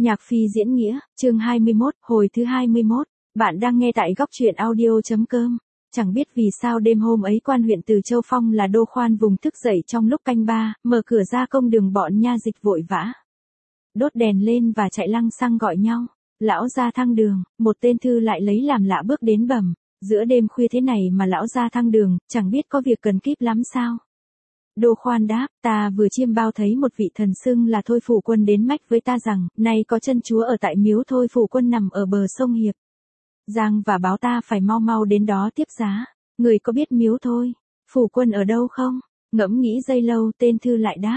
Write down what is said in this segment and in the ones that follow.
Nhạc Phi diễn nghĩa, chương 21, hồi thứ 21. Bạn đang nghe tại góc truyện audio.com. Chẳng biết vì sao đêm hôm ấy quan huyện Từ Châu Phong là Đô Khoan vùng thức dậy trong lúc canh ba, mở cửa ra công đường bọn nha dịch vội vã. Đốt đèn lên và chạy lăng xăng gọi nhau. Lão ra thăng đường, một tên thư lại lấy làm lạ bước đến bẩm. Giữa đêm khuya thế này mà lão ra thăng đường, chẳng biết có việc cần kíp lắm sao. Đô Khoan đáp, ta vừa chiêm bao thấy một vị thần xưng là Thôi Phủ Quân đến mách với ta rằng, nay có chân chúa ở tại miếu Thôi Phủ Quân nằm ở bờ sông Hiệp Giang và báo ta phải mau mau đến đó tiếp giá. Người có biết miếu Thôi Phủ Quân ở đâu không? Ngẫm nghĩ giây lâu tên thư lại đáp,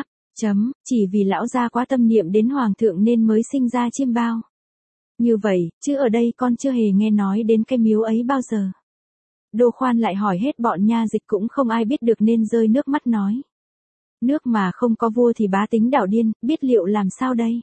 chỉ vì lão gia quá tâm niệm đến hoàng thượng nên mới sinh ra chiêm bao. Như vậy, chứ ở đây con chưa hề nghe nói đến cái miếu ấy bao giờ. Đô Khoan lại hỏi hết bọn nha dịch cũng không ai biết được nên rơi nước mắt nói. Nước mà không có vua thì bá tính đảo điên, biết liệu làm sao đây?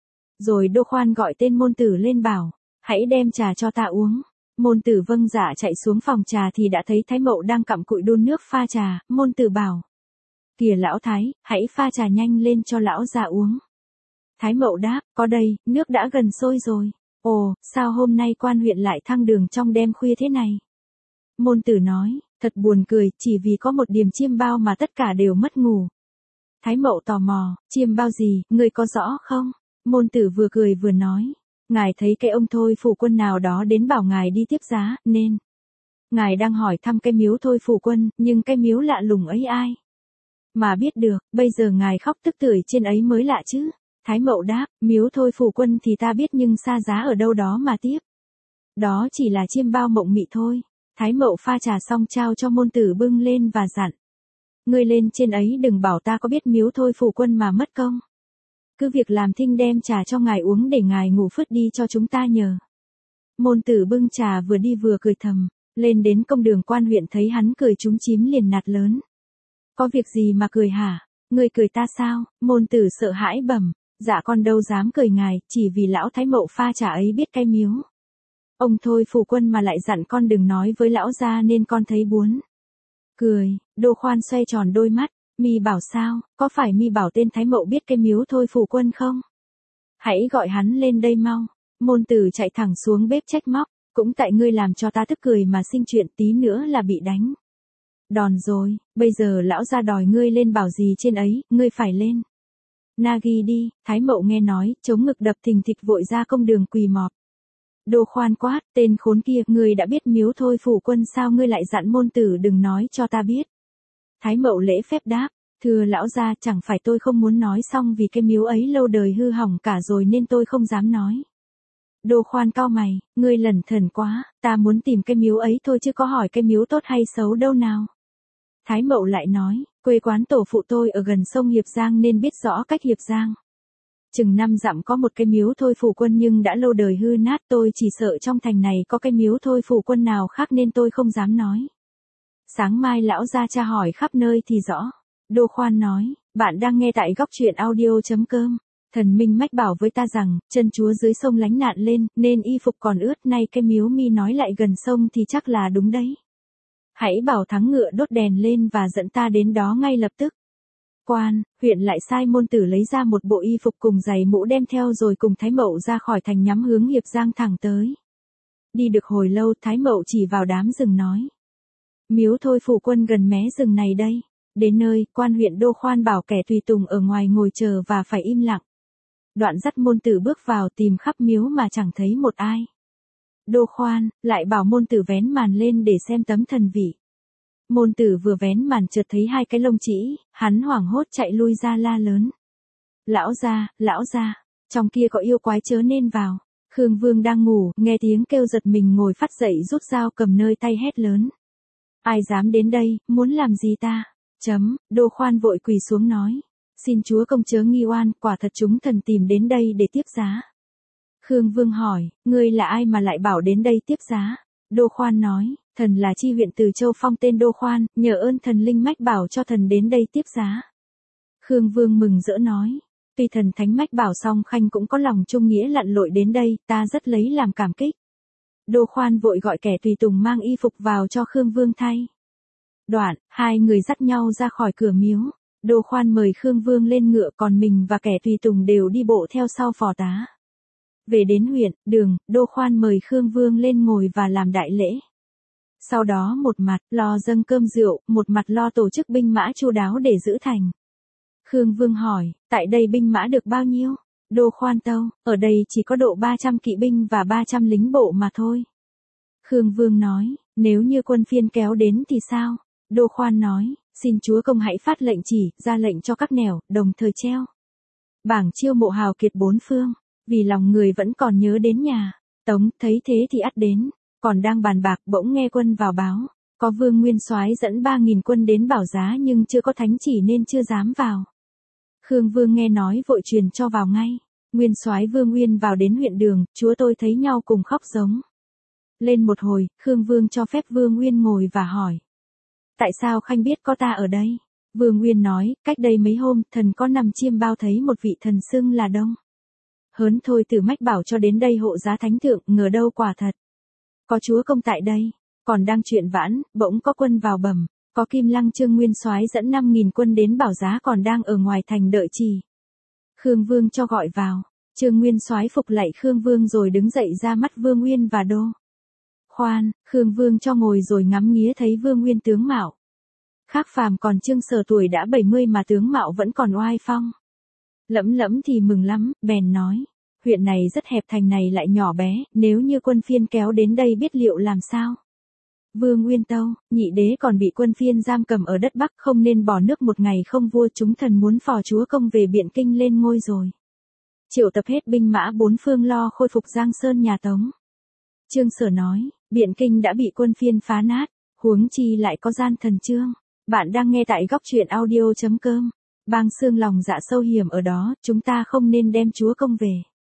Rồi Đô Khoan gọi tên môn tử lên bảo, hãy đem trà cho ta uống. Môn tử vâng dạ chạy xuống phòng trà thì đã thấy Thái Mậu đang cặm cụi đun nước pha trà, môn tử bảo. Kìa lão Thái, hãy pha trà nhanh lên cho lão già uống. Thái Mậu đáp, có đây, nước đã gần sôi rồi. Ồ, sao hôm nay quan huyện lại thăng đường trong đêm khuya thế này? Môn tử nói, thật buồn cười, chỉ vì có một điềm chiêm bao mà tất cả đều mất ngủ. Thái Mậu tò mò, chiêm bao gì, người có rõ không? Môn tử vừa cười vừa nói, ngài thấy cái ông Thôi Phủ Quân nào đó đến bảo ngài đi tiếp giá, nên ngài đang hỏi thăm cái miếu Thôi Phủ Quân, nhưng cái miếu lạ lùng ấy ai mà biết được, bây giờ ngài khóc tức tưởi trên ấy mới lạ chứ. Thái Mậu đáp, miếu Thôi Phủ Quân thì ta biết nhưng xa giá ở đâu đó mà tiếp. Đó chỉ là chiêm bao mộng mị thôi. Thái Mậu pha trà xong trao cho môn tử bưng lên và dặn. Ngươi lên trên ấy đừng bảo ta có biết miếu Thôi Phủ Quân mà mất công. Cứ việc làm thinh đem trà cho ngài uống để ngài ngủ phứt đi cho chúng ta nhờ. Môn tử bưng trà vừa đi vừa cười thầm. Lên đến công đường quan huyện thấy hắn cười trúng chím liền nạt lớn. Có việc gì mà cười hả? Ngươi cười ta sao? Môn tử sợ hãi bẩm. Dạ con đâu dám cười ngài, chỉ vì lão Thái Mậu pha trà ấy biết cái miếu. Ông Thôi Phủ Quân mà lại dặn con đừng nói với lão gia nên con thấy buồn cười. Đô Khoan xoay tròn đôi mắt, mi bảo sao, có phải mi bảo tên Thái Mậu biết cái miếu Thôi Phủ Quân không? Hãy gọi hắn lên đây mau. Môn tử chạy thẳng xuống bếp trách móc, cũng tại ngươi làm cho ta tức cười mà sinh chuyện tí nữa là bị đánh đòn rồi, bây giờ lão gia đòi ngươi lên bảo gì trên ấy, ngươi phải lên. Nagi đi. Thái Mậu nghe nói, chống ngực đập thình thịch vội ra công đường quỳ mọp. Đô Khoan quát, tên khốn kia, ngươi đã biết miếu Thôi Phủ Quân sao ngươi lại dặn môn tử đừng nói cho ta biết. Thái Mậu lễ phép đáp, thưa lão gia chẳng phải tôi không muốn nói xong vì cái miếu ấy lâu đời hư hỏng cả rồi nên tôi không dám nói. Đô Khoan cau mày, ngươi lẩn thẩn quá, ta muốn tìm cái miếu ấy thôi chứ có hỏi cái miếu tốt hay xấu đâu nào. Thái Mậu lại nói, quê quán tổ phụ tôi ở gần sông Hiệp Giang nên biết rõ cách Hiệp Giang. Chừng 5 dặm có một cái miếu Thôi Phủ Quân nhưng đã lâu đời hư nát, tôi chỉ sợ trong thành này có cái miếu Thôi Phủ Quân nào khác nên tôi không dám nói. Sáng mai lão ra tra hỏi khắp nơi thì rõ. Đô Khoan nói, bạn đang nghe tại góc truyện audio.com. Thần Minh mách bảo với ta rằng, chân chúa dưới sông lánh nạn lên, nên y phục còn ướt, nay cái miếu mi nói lại gần sông thì chắc là đúng đấy. Hãy bảo thắng ngựa đốt đèn lên và dẫn ta đến đó ngay lập tức. Huyện lại sai môn tử lấy ra một bộ y phục cùng giày mũ đem theo rồi cùng Thái Mậu ra khỏi thành nhắm hướng Hiệp Giang thẳng tới. Đi được hồi lâu Thái Mậu chỉ vào đám rừng nói. Miếu Thôi Phủ Quân gần mé rừng này đây. Đến nơi, quan huyện Đô Khoan bảo kẻ tùy tùng ở ngoài ngồi chờ và phải im lặng. Đoạn dắt môn tử bước vào tìm khắp miếu mà chẳng thấy một ai. Đô Khoan lại bảo môn tử vén màn lên để xem tấm thần vị. Môn tử vừa vén màn chợt thấy hai cái lông trĩ, hắn hoảng hốt chạy lui ra la lớn. Lão gia, trong kia có yêu quái chớ nên vào. Khương Vương đang ngủ, nghe tiếng kêu giật mình ngồi phắt dậy rút dao cầm nơi tay hét lớn. Ai dám đến đây, muốn làm gì ta? Đô Khoan vội quỳ xuống nói. Xin chúa công chớ nghi oan, quả thật chúng thần tìm đến đây để tiếp giá. Khương Vương hỏi, ngươi là ai mà lại bảo đến đây tiếp giá? Đô Khoan nói, thần là chi huyện Từ Châu Phong tên Đô Khoan, nhờ ơn thần linh mách bảo cho thần đến đây tiếp giá. Khương Vương mừng rỡ nói, tuy thần thánh mách bảo xong khanh cũng có lòng trung nghĩa lặn lội đến đây, ta rất lấy làm cảm kích. Đô Khoan vội gọi kẻ tùy tùng mang y phục vào cho Khương Vương thay. Đoạn, hai người dắt nhau ra khỏi cửa miếu. Đô Khoan mời Khương Vương lên ngựa còn mình và kẻ tùy tùng đều đi bộ theo sau phò tá. Về đến huyện, đường, Đô Khoan mời Khương Vương lên ngồi và làm đại lễ. Sau đó một mặt lo dâng cơm rượu, một mặt lo tổ chức binh mã chu đáo để giữ thành. Khương Vương hỏi, tại đây binh mã được bao nhiêu? Đô Khoan tâu, ở đây chỉ có độ 300 kỵ binh và 300 lính bộ mà thôi. Khương Vương nói, nếu như quân phiên kéo đến thì sao? Đô Khoan nói, xin chúa công hãy phát lệnh chỉ, ra lệnh cho các nẻo, đồng thời treo bảng chiêu mộ hào kiệt bốn phương, vì lòng người vẫn còn nhớ đến nhà. Tống thấy thế thì ắt đến, còn đang bàn bạc bỗng nghe quân vào báo, có Vương Nguyên Soái dẫn 3.000 quân đến Bảo Giá nhưng chưa có thánh chỉ nên chưa dám vào. Khương Vương nghe nói vội truyền cho vào ngay. Nguyên Soái Vương Uyên vào đến huyện đường, chúa tôi thấy nhau cùng khóc giống lên một hồi. Khương Vương cho phép Vương Uyên ngồi và hỏi, tại sao khanh biết có ta ở đây? Vương Uyên nói, cách đây mấy hôm, thần có nằm chiêm bao thấy một vị thần xưng là Đông Hớn thôi từ Mách Bảo cho đến đây hộ giá thánh thượng, ngờ đâu quả thật có chúa công tại đây. Còn đang chuyện vãn, bỗng có quân vào bẩm, có Kim Lăng Trương Nguyên Soái dẫn 5.000 quân đến Bảo Giá còn đang ở ngoài thành đợi trì. Khương Vương cho gọi vào. Trương Nguyên Soái phục lạy Khương Vương rồi đứng dậy ra mắt Vương Uyên và Đô Khoan. Khương Vương cho ngồi rồi ngắm nghía thấy Vương Uyên tướng mạo khác phàm, còn Trương Sở tuổi đã 70 mà tướng mạo vẫn còn oai phong lẫm lẫm thì mừng lắm, bèn nói, huyện này rất hẹp, thành này lại nhỏ bé, nếu như quân phiên kéo đến đây biết liệu làm sao? Vương Uyên tâu, nhị đế còn bị quân phiên giam cầm ở đất Bắc, không nên bỏ nước một ngày không vua, chúng thần muốn phò chúa công về Biện Kinh lên ngôi rồi. Triệu tập hết binh mã bốn phương lo khôi phục Giang Sơn nhà Tống. Trương Sở nói, Biện Kinh đã bị quân phiên phá nát, huống chi lại có gian thần Trương. Bạn đang nghe tại góc truyện audio.com. Bang xương lòng dạ sâu hiểm ở đó, chúng ta không nên đem chúa công về.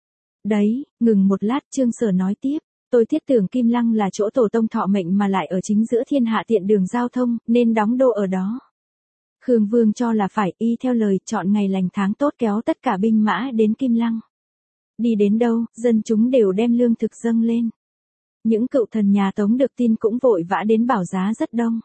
Đấy, ngừng một lát Trương Sở nói tiếp, tôi thiết tưởng Kim Lăng là chỗ tổ tông thọ mệnh mà lại ở chính giữa thiên hạ tiện đường giao thông, nên đóng đô ở đó. Khương Vương cho là phải, y theo lời, chọn ngày lành tháng tốt kéo tất cả binh mã đến Kim Lăng. Đi đến đâu, dân chúng đều đem lương thực dâng lên. Những cựu thần nhà Tống được tin cũng vội vã đến Bảo Giá rất đông.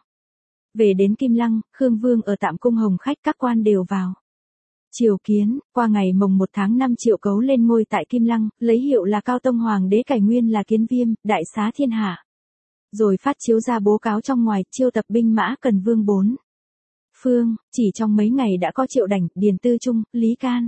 Về đến Kim Lăng, Khương Vương ở tạm cung hồng khách, các quan đều vào triều kiến. Qua ngày mồng 1 tháng 5 Triệu Cấu lên ngôi tại Kim Lăng, lấy hiệu là Cao Tông Hoàng đế, cải nguyên là Kiến Viêm, đại xá thiên hạ. Rồi phát chiếu ra bố cáo trong ngoài, chiêu tập binh mã cần vương bốn phương. Chỉ trong mấy ngày đã có Triệu Đảnh, Điền Tư Trung, Lý Can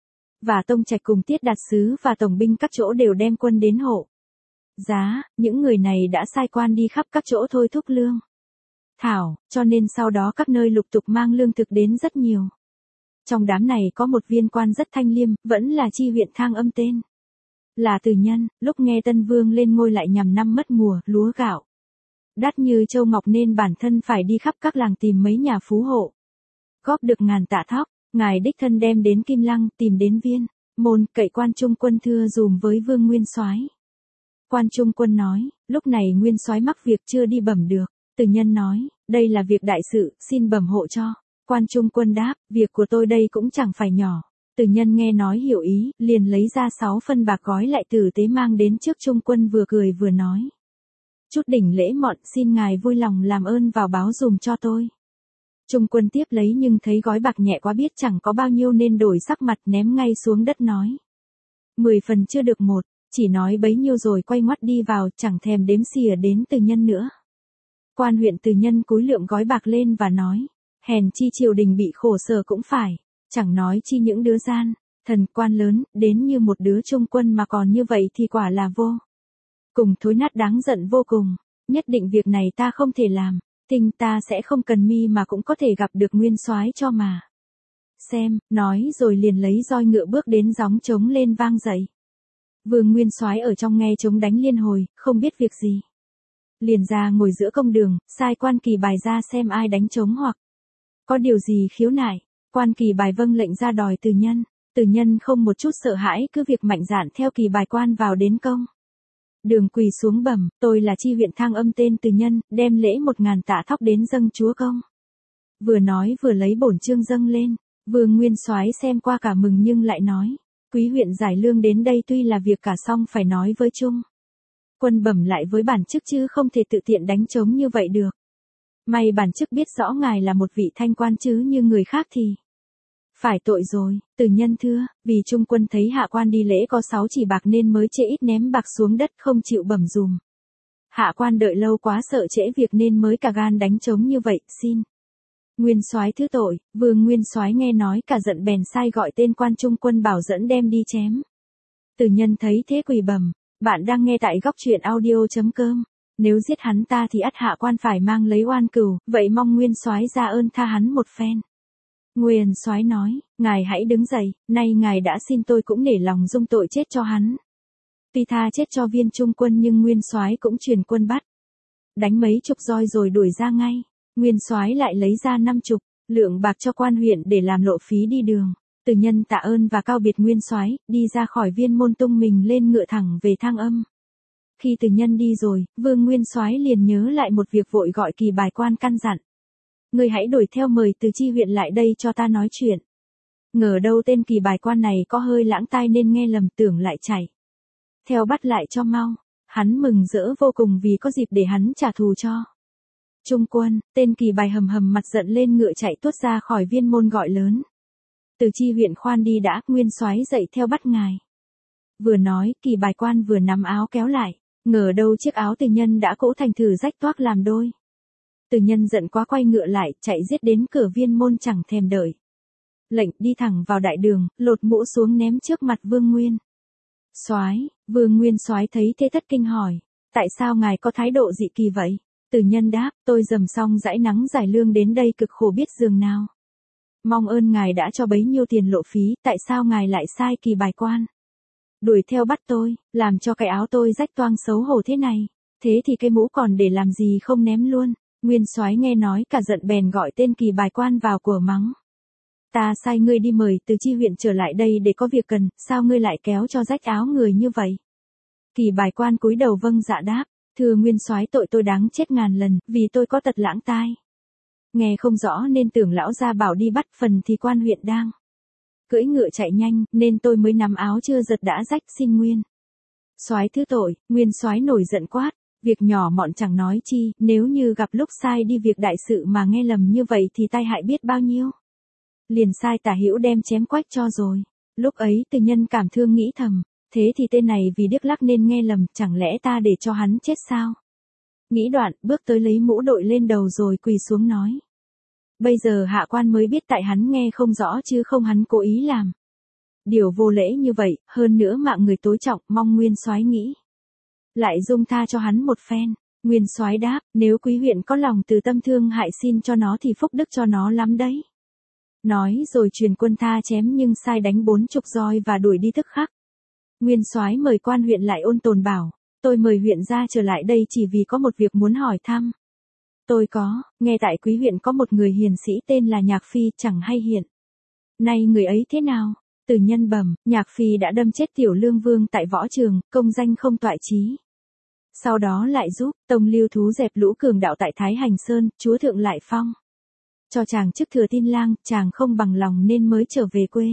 và Tông Trạch cùng Tiết Đạt Sứ và tổng binh các chỗ đều đem quân đến hộ giá. Những người này đã sai quan đi khắp các chỗ thôi thúc lương thảo, cho nên sau đó các nơi lục tục mang lương thực đến rất nhiều. Trong đám này có một viên quan rất thanh liêm, vẫn là chi huyện Thang Âm, tên là Từ Nhân. Lúc nghe Tân Vương lên ngôi lại nhằm năm mất mùa lúa gạo đắt như châu ngọc nên bản thân phải đi khắp các làng tìm mấy nhà phú hộ, góp được ngàn tạ thóc. Ngài đích thân đem đến Kim Lăng, tìm đến Viên Môn, cậy Quan Trung Quân thưa dùm với Vương Nguyên Soái. Quan Trung Quân nói, lúc này Nguyên Soái mắc việc chưa đi bẩm được. Từ Nhân nói, đây là việc đại sự, xin bẩm hộ cho. Quan Trung Quân đáp, việc của tôi đây cũng chẳng phải nhỏ. Từ Nhân nghe nói hiểu ý, liền lấy ra 6 phân bạc gói lại tử tế mang đến trước Trung Quân, vừa cười vừa nói, chút đỉnh lễ mọn, xin ngài vui lòng làm ơn vào báo dùm cho tôi. Trung Quân tiếp lấy nhưng thấy gói bạc nhẹ quá, biết chẳng có bao nhiêu nên đổi sắc mặt, ném ngay xuống đất nói, 10 phần chưa được một, chỉ nói bấy nhiêu rồi quay ngoắt đi vào, chẳng thèm đếm xỉa đến Từ Nhân nữa. Quan huyện Từ Nhân cúi lượm gói bạc lên và nói, hèn chi triều đình bị khổ sở cũng phải, chẳng nói chi những đứa gian thần quan lớn, đến như một đứa Trung Quân mà còn như vậy thì quả là vô cùng thối nát, đáng giận vô cùng. Nhất định việc này ta không thể làm, tinh ta sẽ không cần mi mà cũng có thể gặp được Nguyên Soái cho mà xem. Nói rồi liền lấy roi ngựa bước đến gióng trống lên vang dậy. Vương Nguyên Soái ở trong nghe trống đánh liên hồi, không biết việc gì, liền ra ngồi giữa công đường, sai quan kỳ bài ra xem ai đánh trống hoặc có điều gì khiếu nại. Quan kỳ bài vâng lệnh ra đòi Từ Nhân. Từ Nhân không một chút sợ hãi, cứ việc mạnh dạn theo kỳ bài quan vào đến công đường quỳ xuống bẩm, tôi là chi huyện Thang Âm tên Từ Nhân, đem lễ 1.000 tạ thóc đến dâng chúa công. Vừa nói vừa lấy bổn chương dâng lên. Vương Nguyên Soái xem qua cả mừng nhưng lại nói, quý huyện giải lương đến đây tuy là việc cả xong phải nói với Trung Quân bẩm lại với bản chức chứ không thể tự tiện đánh trống như vậy được. May bản chức biết rõ ngài là một vị thanh quan chứ như người khác thì Phải tội rồi, Từ Nhân thưa, vì trung quân thấy hạ quan đi lễ có 6 chỉ bạc nên mới trễ ít ném bạc xuống đất không chịu bẩm dùm. Hạ quan đợi lâu quá sợ trễ việc nên mới cả gan đánh trống như vậy, xin. Nguyên soái thứ tội, Vương Nguyên soái nghe nói cả giận bèn sai gọi tên quan trung quân bảo dẫn đem đi chém. Từ Nhân thấy thế quỳ bẩm, bạn đang nghe tại góc truyện audio.com. Nếu giết hắn ta thì ắt hạ quan phải mang lấy oan cừu, vậy mong Nguyên soái ra ơn tha hắn một phen. Nguyên soái nói, ngài hãy đứng dậy, nay ngài đã xin tôi cũng nể lòng dung tội chết cho hắn. Tuy tha chết cho viên trung quân nhưng Nguyên soái cũng truyền quân bắt. Đánh mấy chục roi rồi đuổi ra ngay. Nguyên soái lại lấy ra 50 lượng bạc cho quan huyện để làm lộ phí đi đường. Từ Nhân tạ ơn và cáo biệt Nguyên soái, đi ra khỏi viên môn tung mình lên ngựa thẳng về Thang Âm. Khi Từ Nhân đi rồi, Vương Nguyên soái liền nhớ lại một việc vội gọi Kỳ Bài Quan căn dặn. Ngươi hãy đuổi theo mời Từ Chi huyện lại đây cho ta nói chuyện. Ngờ đâu tên Kỳ Bài Quan này có hơi lãng tai nên nghe lầm tưởng lại chạy. Theo bắt lại cho mau. Hắn mừng rỡ vô cùng vì có dịp để hắn trả thù cho. Trung quân, tên Kỳ Bài hầm hầm mặt giận lên ngựa chạy tuốt ra khỏi viên môn gọi lớn. Từ Chi huyện khoan đi đã, Nguyên soái dậy theo bắt ngài. Vừa nói, Kỳ Bài Quan vừa nắm áo kéo lại, ngờ đâu chiếc áo Từ Nhân đã cũ thành thử rách toác làm đôi. Từ Nhân giận quá quay ngựa lại, chạy giết đến cửa viên môn chẳng thèm đợi. Lệnh đi thẳng vào đại đường, lột mũ xuống ném trước mặt Vương Nguyên. Soái, Vương Nguyên soái thấy thế thất kinh hỏi, tại sao ngài có thái độ dị kỳ vậy? Từ Nhân đáp, tôi dầm xong dãi nắng giải lương đến đây cực khổ biết giường nào. Mong ơn ngài đã cho bấy nhiêu tiền lộ phí, tại sao ngài lại sai Kỳ Bài Quan? Đuổi theo bắt tôi, làm cho cái áo tôi rách toang xấu hổ thế này. Thế thì cái mũ còn để làm gì không ném luôn? Nguyên soái nghe nói cả giận bèn gọi tên Kỳ Bài Quan vào của mắng. Ta sai ngươi đi mời Từ Chi huyện trở lại đây để có việc cần, sao ngươi lại kéo cho rách áo người như vậy? Kỳ Bài Quan cúi đầu vâng dạ đáp, thưa Nguyên soái tội tôi đáng chết ngàn lần, vì tôi có tật lãng tai. Nghe không rõ nên tưởng lão gia bảo đi bắt, phần thì quan huyện đang cưỡi ngựa chạy nhanh, nên tôi mới nắm áo chưa giật đã rách, xin Nguyên soái thứ tội. Nguyên soái nổi giận quát, việc nhỏ mọn chẳng nói chi, nếu như gặp lúc sai đi việc đại sự mà nghe lầm như vậy thì tai hại biết bao nhiêu. Liền sai Tả Hữu đem chém quách cho rồi. Lúc ấy Từ Nhân cảm thương nghĩ thầm, thế thì tên này vì điếc lắc nên nghe lầm, chẳng lẽ ta để cho hắn chết sao? Nghĩ đoạn, bước tới lấy mũ đội lên đầu rồi quỳ xuống nói. Bây giờ hạ quan mới biết tại hắn nghe không rõ chứ không hắn cố ý làm. Điều vô lễ như vậy, hơn nữa mạng người tối trọng, mong Nguyên soái nghĩ lại dung tha cho hắn một phen. Nguyên soái đáp, nếu quý huyện có lòng từ tâm thương hại xin cho nó thì phúc đức cho nó lắm đấy. Nói rồi truyền quân tha chém nhưng sai đánh 40 roi và đuổi đi tức khắc. Nguyên soái mời quan huyện lại ôn tồn bảo, tôi mời huyện ra trở lại đây chỉ vì có một việc muốn hỏi thăm. Tôi có, nghe tại quý huyện có một người hiền sĩ tên là Nhạc Phi chẳng hay hiện. Nay người ấy thế nào? Từ Nhân bẩm, Nhạc Phi đã đâm chết Tiểu Lương Vương tại võ trường, công danh không toại chí. Sau đó lại giúp Tông Lưu Thú dẹp lũ cường đạo tại Thái Hành Sơn, chúa thượng lại phong cho chàng chức thừa tin lang, chàng không bằng lòng nên mới trở về quê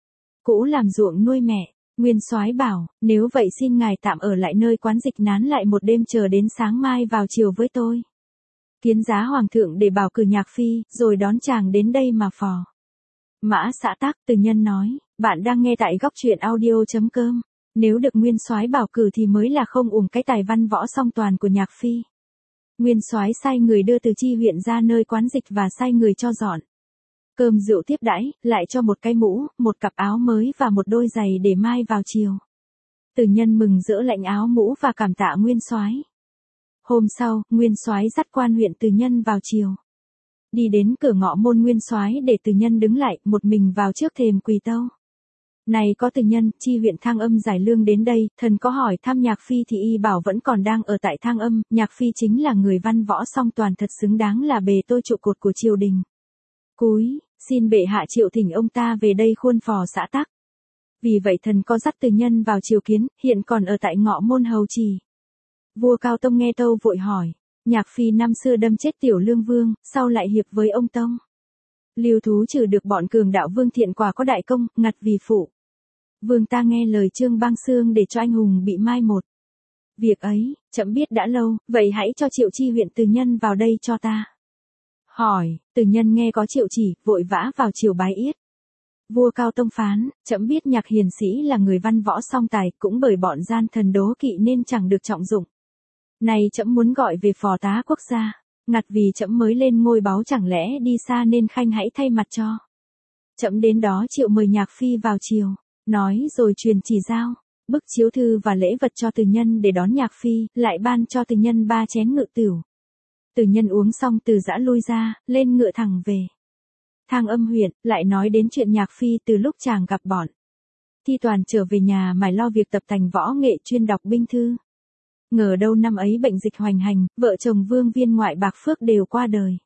cũ làm ruộng nuôi mẹ. Nguyên soái bảo, nếu vậy xin ngài tạm ở lại nơi quán dịch nán lại một đêm chờ đến sáng mai vào chiều với tôi. Kiến giá hoàng thượng để bảo cử Nhạc Phi, rồi đón chàng đến đây mà phò mã xã tắc. Từ Nhân nói, bạn đang nghe tại góc truyện audio.com. Nếu được Nguyên soái bảo cử thì mới là không cái tài văn võ song toàn của Nhạc Phi. Nguyên soái sai người đưa Từ Chi huyện ra nơi quán dịch và sai người cho dọn cơm rượu tiếp đãi, lại cho một cái mũ, một cặp áo mới và một đôi giày để mai vào chiều. Từ Nhân mừng rỡ lãnh áo mũ và cảm tạ Nguyên soái. Hôm sau, Nguyên soái dắt quan huyện Từ Nhân vào chiều. Đi đến cửa ngọ môn Nguyên soái để Từ Nhân đứng lại, một mình vào trước thềm quỳ tâu. Này có Từ Nhân, Chi huyện Thang Âm giải lương đến đây, thần có hỏi thăm Nhạc Phi thì y bảo vẫn còn đang ở tại Thang Âm, Nhạc Phi chính là người văn võ song toàn thật xứng đáng là bề tôi trụ cột của triều đình. Cúi, xin bệ hạ triệu thỉnh ông ta về đây khuôn phò xã tắc. Vì vậy thần có dắt Từ Nhân vào triều kiến, hiện còn ở tại ngọ môn hầu trì. Vua Cao Tông nghe tâu vội hỏi, Nhạc Phi năm xưa đâm chết Tiểu Lương Vương, sau lại hiệp với ông Tông. Lưu Thú trừ được bọn cường đạo Vương Thiện quả có đại công, ngặt vì phụ vương ta nghe lời Trương Bang Xương để cho anh hùng bị mai một. Việc ấy, trẫm biết đã lâu, vậy hãy cho Triệu Chi huyện Từ Nhân vào đây cho ta. Hỏi, Từ Nhân nghe có triệu chỉ, vội vã vào triều bái yết. Vua Cao Tông phán, trẫm biết Nhạc hiền sĩ là người văn võ song tài, cũng bởi bọn gian thần đố kỵ nên chẳng được trọng dụng. Này trẫm muốn gọi về phò tá quốc gia, ngặt vì trẫm mới lên ngôi báu chẳng lẽ đi xa nên khanh hãy thay mặt cho. Trẫm đến đó chịu mời Nhạc phi vào triều, nói rồi truyền chỉ giao, bức chiếu thư và lễ vật cho từ nhân để đón Nhạc phi, lại ban cho từ nhân 3 chén ngự tửu. Từ nhân uống xong từ giã lui ra, lên ngựa thẳng về Thang Âm huyện, lại nói đến chuyện Nhạc phi từ lúc chàng gặp bọn Thi Toàn trở về nhà mải lo việc tập tành võ nghệ chuyên đọc binh thư. Ngờ đâu năm ấy bệnh dịch hoành hành, vợ chồng Vương viên ngoại Bạc Phước đều qua đời.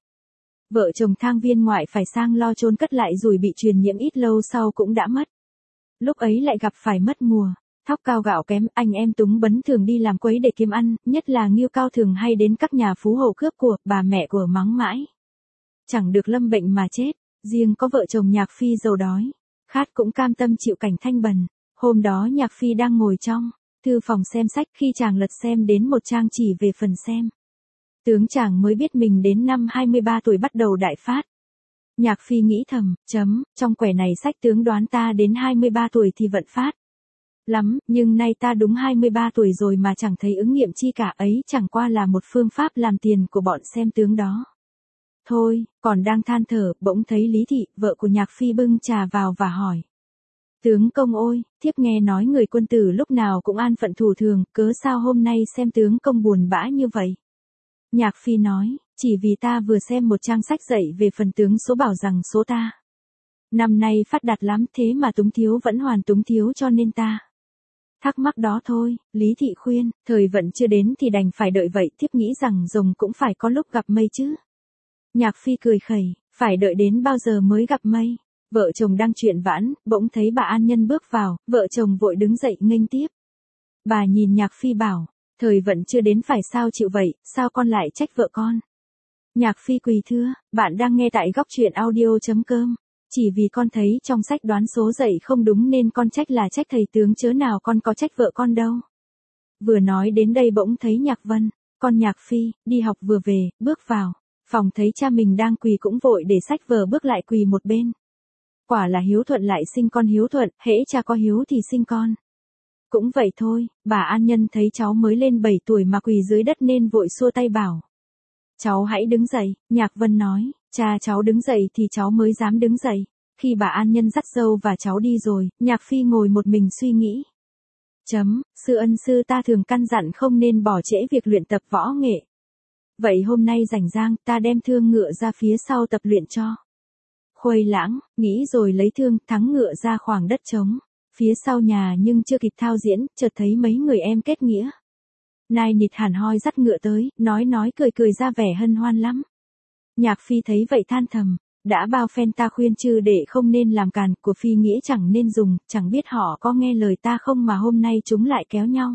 Vợ chồng Thang viên ngoại phải sang lo chôn cất lại rồi bị truyền nhiễm ít lâu sau cũng đã mất. Lúc ấy lại gặp phải mất mùa, thóc cao gạo kém, anh em túng bấn thường đi làm quấy để kiếm ăn, nhất là Ngưu Cao thường hay đến các nhà phú hộ cướp của, bà mẹ của mắng mãi. Chẳng được lâm bệnh mà chết, riêng có vợ chồng Nhạc phi giàu đói, khát cũng cam tâm chịu cảnh thanh bần. Hôm đó Nhạc phi đang ngồi trong thư phòng xem sách, khi chàng lật xem đến một trang chỉ về phần xem tướng chàng mới biết mình đến năm 23 tuổi bắt đầu đại phát. Nhạc phi nghĩ thầm, trong quẻ này sách tướng đoán ta đến 23 tuổi thì vận phát lắm, nhưng nay ta đúng 23 tuổi rồi mà chẳng thấy ứng nghiệm chi cả, ấy chẳng qua là một phương pháp làm tiền của bọn xem tướng đó. Thôi, còn đang than thở, bỗng thấy Lý Thị, vợ của Nhạc phi bưng trà vào và hỏi. Tướng công ôi, thiếp nghe nói người quân tử lúc nào cũng an phận thủ thường, cớ sao hôm nay xem tướng công buồn bã như vậy? Nhạc phi nói, chỉ vì ta vừa xem một trang sách dạy về phần tướng số bảo rằng số ta năm nay phát đạt lắm, thế mà túng thiếu vẫn hoàn túng thiếu cho nên ta thắc mắc đó thôi. Lý Thị khuyên, thời vận chưa đến thì đành phải đợi vậy, thiếp nghĩ rằng rồng cũng phải có lúc gặp mây chứ. Nhạc phi cười khẩy, phải đợi đến bao giờ mới gặp mây? Vợ chồng đang chuyện vãn, bỗng thấy bà An Nhân bước vào, vợ chồng vội đứng dậy nghênh tiếp. Bà nhìn Nhạc phi bảo, thời vận chưa đến phải sao chịu vậy, sao con lại trách vợ con? Nhạc phi quỳ thưa, bạn đang nghe tại góc truyện audio.com. Chỉ vì con thấy trong sách đoán số dạy không đúng nên con trách là trách thầy tướng chớ nào con có trách vợ con đâu. Vừa nói đến đây bỗng thấy Nhạc Vân, con Nhạc phi, đi học vừa về, bước vào phòng thấy cha mình đang quỳ cũng vội để sách vở bước lại quỳ một bên. Quả là hiếu thuận lại sinh con hiếu thuận, hễ cha có hiếu thì sinh con. Cũng vậy thôi, bà An Nhân thấy cháu mới lên 7 tuổi mà quỳ dưới đất nên vội xua tay bảo. Cháu hãy đứng dậy, Nhạc Vân nói, cha cháu đứng dậy thì cháu mới dám đứng dậy. Khi bà An Nhân dắt dâu và cháu đi rồi, Nhạc phi ngồi một mình suy nghĩ. Sư ân sư ta thường căn dặn không nên bỏ trễ việc luyện tập võ nghệ. Vậy hôm nay rảnh rang, ta đem thương ngựa ra phía sau tập luyện cho. Khuây Lãng, nghĩ rồi lấy thương, thắng ngựa ra khoảng đất trống phía sau nhà, nhưng chưa kịp thao diễn, chợt thấy mấy người em kết nghĩa nai nịt hẳn hoi dắt ngựa tới, nói cười ra vẻ hân hoan lắm. Nhạc phi thấy vậy than thầm, đã bao phen ta khuyên chư đệ không nên làm càn, của phi nghĩa chẳng nên dùng, chẳng biết họ có nghe lời ta không mà hôm nay chúng lại kéo nhau.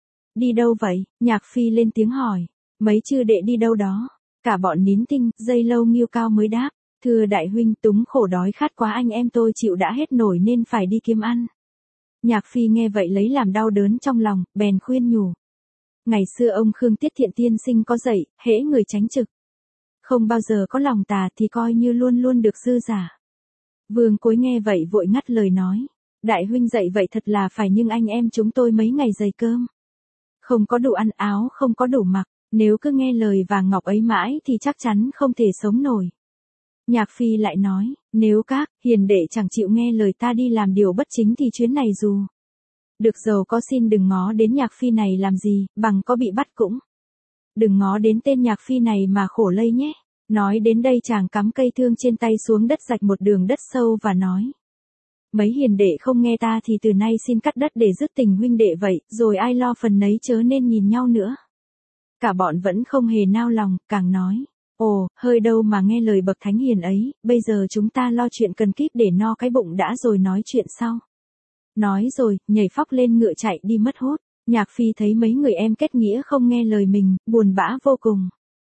Đi đâu vậy? Nhạc phi lên tiếng hỏi. Mấy chư đệ đi đâu đó? Cả bọn nín thinh, giây lâu Ngưu Cao mới đáp. Thưa đại huynh, túng khổ đói khát quá, anh em tôi chịu đã hết nổi nên phải đi kiếm ăn. Nhạc phi nghe vậy lấy làm đau đớn trong lòng, bèn khuyên nhủ. Ngày xưa ông Khương Tiết Thiện tiên sinh có dạy, hễ người tránh trực không bao giờ có lòng tà thì coi như luôn luôn được dư giả. Vương Cối nghe vậy vội ngắt lời nói. Đại huynh dạy vậy thật là phải, nhưng anh em chúng tôi mấy ngày dày cơm không có đủ ăn, áo không có đủ mặc, nếu cứ nghe lời vàng ngọc ấy mãi thì chắc chắn không thể sống nổi. Nhạc phi lại nói, nếu các hiền đệ chẳng chịu nghe lời ta đi làm điều bất chính thì chuyến này dù được giàu có xin đừng ngó đến Nhạc phi này làm gì, bằng có bị bắt cũng đừng ngó đến tên Nhạc phi này mà khổ lây nhé. Nói đến đây chàng cắm cây thương trên tay xuống đất rạch một đường đất sâu và nói. Mấy hiền đệ không nghe ta thì từ nay xin cắt đất để dứt tình huynh đệ vậy, rồi ai lo phần nấy chớ nên nhìn nhau nữa. Cả bọn vẫn không hề nao lòng, càng nói. Ồ, hơi đâu mà nghe lời bậc thánh hiền ấy, bây giờ chúng ta lo chuyện cần kíp để no cái bụng đã rồi nói chuyện sau. Nói rồi, nhảy phóc lên ngựa chạy đi mất hút. Nhạc phi thấy mấy người em kết nghĩa không nghe lời mình, buồn bã vô cùng.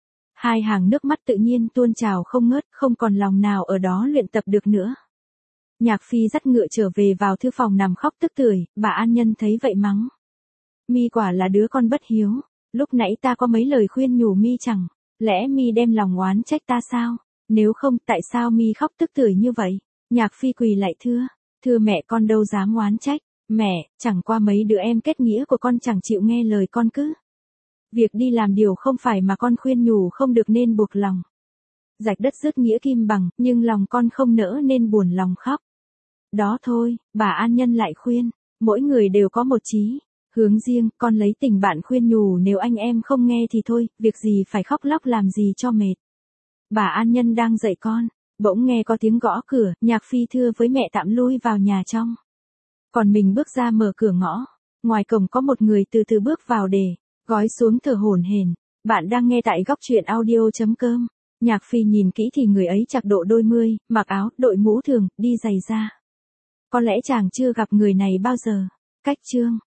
Hai hàng nước mắt tự nhiên tuôn trào không ngớt, không còn lòng nào ở đó luyện tập được nữa. Nhạc phi dắt ngựa trở về vào thư phòng nằm khóc tức tưởi, bà An Nhân thấy vậy mắng. Mi quả là đứa con bất hiếu, lúc nãy ta có mấy lời khuyên nhủ mi chẳng lẽ mi đem lòng oán trách ta sao? Nếu không, tại sao mi khóc tức tưởi như vậy? Nhạc phi quỳ lại thưa, Thưa mẹ con đâu dám oán trách. Mẹ, chẳng qua mấy đứa em kết nghĩa của con chẳng chịu nghe lời con cứ. Việc đi làm điều không phải mà con khuyên nhủ không được nên buộc lòng. Rạch đất rước nghĩa kim bằng, nhưng lòng con không nỡ nên buồn lòng khóc. Đó thôi, bà An Nhân lại khuyên, mỗi người đều có một chí hướng riêng, con lấy tình bạn khuyên nhủ nếu anh em không nghe thì thôi, việc gì phải khóc lóc làm gì cho mệt. Bà An Nhân đang dạy con, bỗng nghe có tiếng gõ cửa, Nhạc Phi thưa với mẹ tạm lui vào nhà trong. Còn mình bước ra mở cửa ngõ, ngoài cổng có một người từ từ bước vào để gói xuống thở hổn hển. Bạn đang nghe tại góc truyện audio.com. Nhạc Phi nhìn kỹ thì người ấy chạc độ đôi mươi, mặc áo, đội mũ thường, đi giày da. Có lẽ chàng chưa gặp người này bao giờ. Cách chương